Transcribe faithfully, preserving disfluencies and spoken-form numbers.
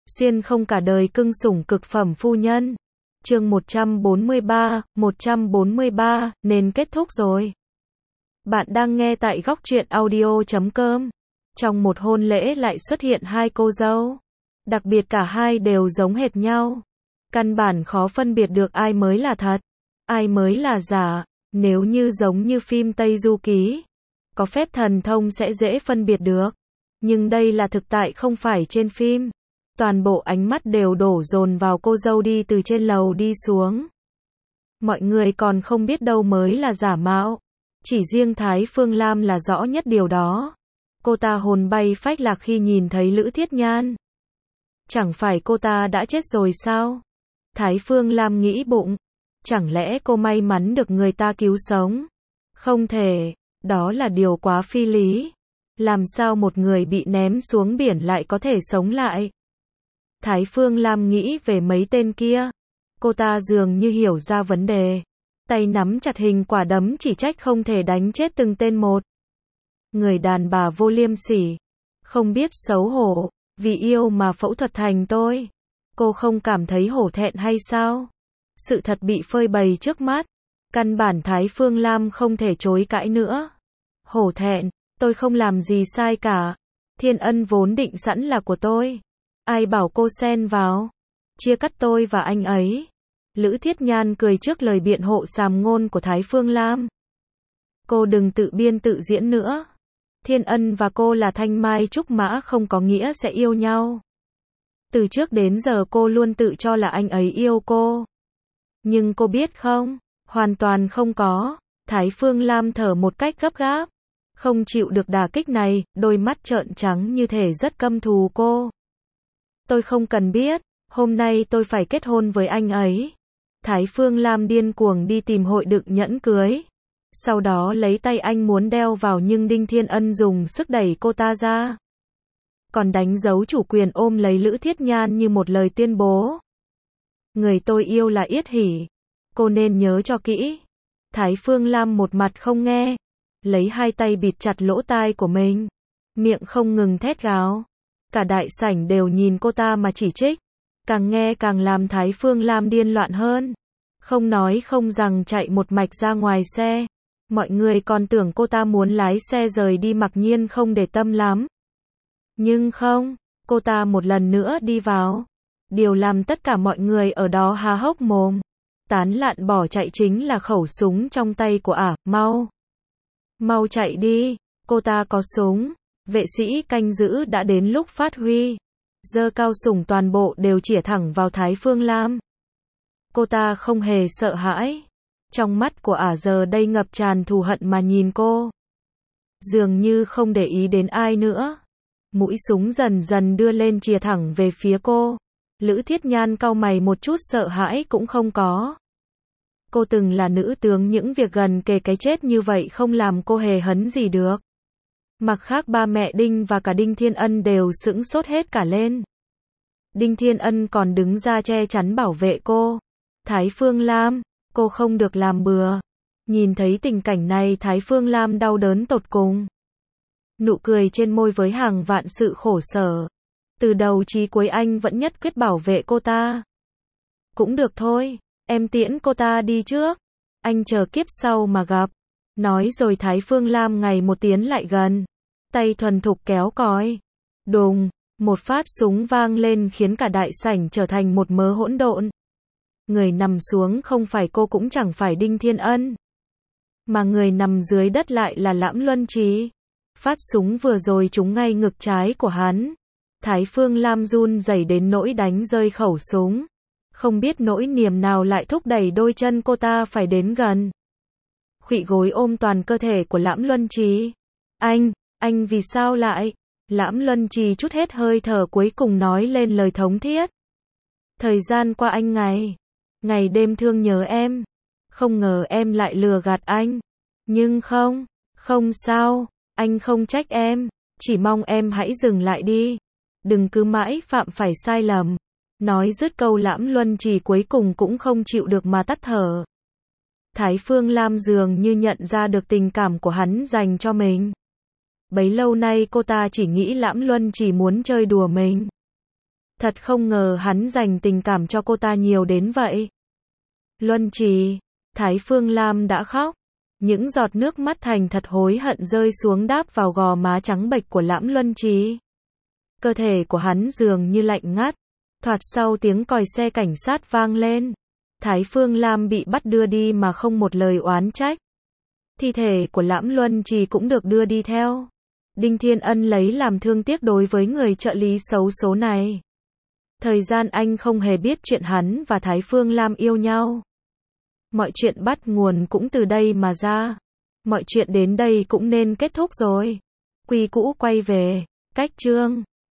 Xuyên không cả đời cưng sủng cực phẩm phu nhân. Chương một trăm bốn mươi ba, một trăm bốn mươi ba, nên kết thúc rồi. Bạn đang nghe tại góc truyện audio chấm com. Trong một hôn lễ lại xuất hiện hai cô dâu. Đặc biệt cả hai đều giống hệt nhau. Căn bản khó phân biệt được ai mới là thật, ai mới là giả. Nếu như giống như phim Tây Du Ký, có phép thần thông sẽ dễ phân biệt được. Nhưng đây là thực tại không phải trên phim. Toàn bộ ánh mắt đều đổ dồn vào cô dâu đi từ trên lầu đi xuống. Mọi người còn không biết đâu mới là giả mạo. Chỉ riêng Thái Phương Lam là rõ nhất điều đó. Cô ta hồn bay phách lạc khi nhìn thấy Lữ Thiết Nhan. Chẳng phải cô ta đã chết rồi sao? Thái Phương Lam nghĩ bụng. Chẳng lẽ cô may mắn được người ta cứu sống? Không thể, đó là điều quá phi lý. Làm sao một người bị ném xuống biển lại có thể sống lại? Thái Phương Lam nghĩ về mấy tên kia. Cô ta dường như hiểu ra vấn đề. Tay nắm chặt hình quả đấm chỉ trách không thể đánh chết từng tên một. Người đàn bà vô liêm sỉ. Không biết xấu hổ. Vì yêu mà phẫu thuật thành tôi. Cô không cảm thấy hổ thẹn hay sao? Sự thật bị phơi bày trước mắt. Căn bản Thái Phương Lam không thể chối cãi nữa. Hổ thẹn, tôi không làm gì sai cả. Thiên Ân vốn định sẵn là của tôi. Ai bảo cô xen vào? Chia cắt tôi và anh ấy. Lữ Thiết Nhan cười trước lời biện hộ sàm ngôn của Thái Phương Lam. Cô đừng tự biên tự diễn nữa. Thiên Ân và cô là thanh mai trúc mã không có nghĩa sẽ yêu nhau. Từ trước đến giờ cô luôn tự cho là anh ấy yêu cô. Nhưng cô biết không? Hoàn toàn không có. Thái Phương Lam thở một cách gấp gáp. Không chịu được đả kích này, đôi mắt trợn trắng như thể rất căm thù cô. Tôi không cần biết, hôm nay tôi phải kết hôn với anh ấy. Thái Phương Lam điên cuồng đi tìm hội đựng nhẫn cưới. Sau đó lấy tay anh muốn đeo vào nhưng Đinh Thiên Ân dùng sức đẩy cô ta ra. Còn đánh dấu chủ quyền ôm lấy Lữ Thiết Nhan như một lời tuyên bố. Người tôi yêu là Yết Hỷ. Cô nên nhớ cho kỹ. Thái Phương Lam một mặt không nghe. Lấy hai tay bịt chặt lỗ tai của mình. Miệng không ngừng thét gào. Cả đại sảnh đều nhìn cô ta mà chỉ trích. Càng nghe càng làm Thái Phương Lam điên loạn hơn. Không nói không rằng chạy một mạch ra ngoài xe. Mọi người còn tưởng cô ta muốn lái xe rời đi mặc nhiên không để tâm lắm. Nhưng không, cô ta một lần nữa đi vào. Điều làm tất cả mọi người ở đó há hốc mồm. Tán lạn bỏ chạy chính là khẩu súng trong tay của ả, mau. Mau chạy đi, cô ta có súng. Vệ sĩ canh giữ đã đến lúc phát huy. Giơ cao súng toàn bộ đều chĩa thẳng vào Thái Phương Lam. Cô ta không hề sợ hãi. Trong mắt của ả giờ đây ngập tràn thù hận mà nhìn cô. Dường như không để ý đến ai nữa. Mũi súng dần dần đưa lên chĩa thẳng về phía cô. Lữ Thiết Nhan cau mày một chút sợ hãi cũng không có. Cô từng là nữ tướng, những việc gần kề cái chết như vậy không làm cô hề hấn gì được. Mặc khác ba mẹ Đinh và cả Đinh Thiên Ân đều sững sốt hết cả lên. Đinh Thiên Ân còn đứng ra che chắn bảo vệ cô. Thái Phương Lam, cô không được làm bừa. Nhìn thấy tình cảnh này Thái Phương Lam đau đớn tột cùng. Nụ cười trên môi với hàng vạn sự khổ sở. Từ đầu chí cuối anh vẫn nhất quyết bảo vệ cô ta. Cũng được thôi, em tiễn cô ta đi trước. Anh chờ kiếp sau mà gặp. Nói rồi Thái Phương Lam ngày một tiến lại gần. Tay thuần thục kéo còi. Đùng, một phát súng vang lên khiến cả đại sảnh trở thành một mớ hỗn độn. Người nằm xuống không phải cô cũng chẳng phải Đinh Thiên Ân. Mà người nằm dưới đất lại là Lãm Luân Trí. Phát súng vừa rồi trúng ngay ngực trái của hắn. Thái Phương Lam run rẩy đến nỗi đánh rơi khẩu súng. Không biết nỗi niềm nào lại thúc đẩy đôi chân cô ta phải đến gần. Khuỵu gối ôm toàn cơ thể của Lãm Luân Trí. Anh, anh vì sao lại? Lãm Luân Trí chút hết hơi thở cuối cùng nói lên lời thống thiết. Thời gian qua anh ngày, ngày đêm thương nhớ em. Không ngờ em lại lừa gạt anh. Nhưng không, không sao, anh không trách em. Chỉ mong em hãy dừng lại đi. Đừng cứ mãi phạm phải sai lầm. Nói dứt câu Lãm Luân Trí cuối cùng cũng không chịu được mà tắt thở. Thái Phương Lam dường như nhận ra được tình cảm của hắn dành cho mình. Bấy lâu nay cô ta chỉ nghĩ Lãm Luân chỉ muốn chơi đùa mình. Thật không ngờ hắn dành tình cảm cho cô ta nhiều đến vậy. Luân Trì, Thái Phương Lam đã khóc. Những giọt nước mắt thành thật hối hận rơi xuống đáp vào gò má trắng bệch của Lãm Luân Trì. Cơ thể của hắn dường như lạnh ngắt. Thoạt sau tiếng còi xe cảnh sát vang lên. Thái Phương Lam bị bắt đưa đi mà không một lời oán trách. Thi thể của Lãm Luân Trì cũng được đưa đi theo. Đinh Thiên Ân lấy làm thương tiếc đối với người trợ lý xấu số này. Thời gian anh không hề biết chuyện hắn và Thái Phương Lam yêu nhau. Mọi chuyện bắt nguồn cũng từ đây mà ra. Mọi chuyện đến đây cũng nên kết thúc rồi. Quy cũ quay về. Cách chương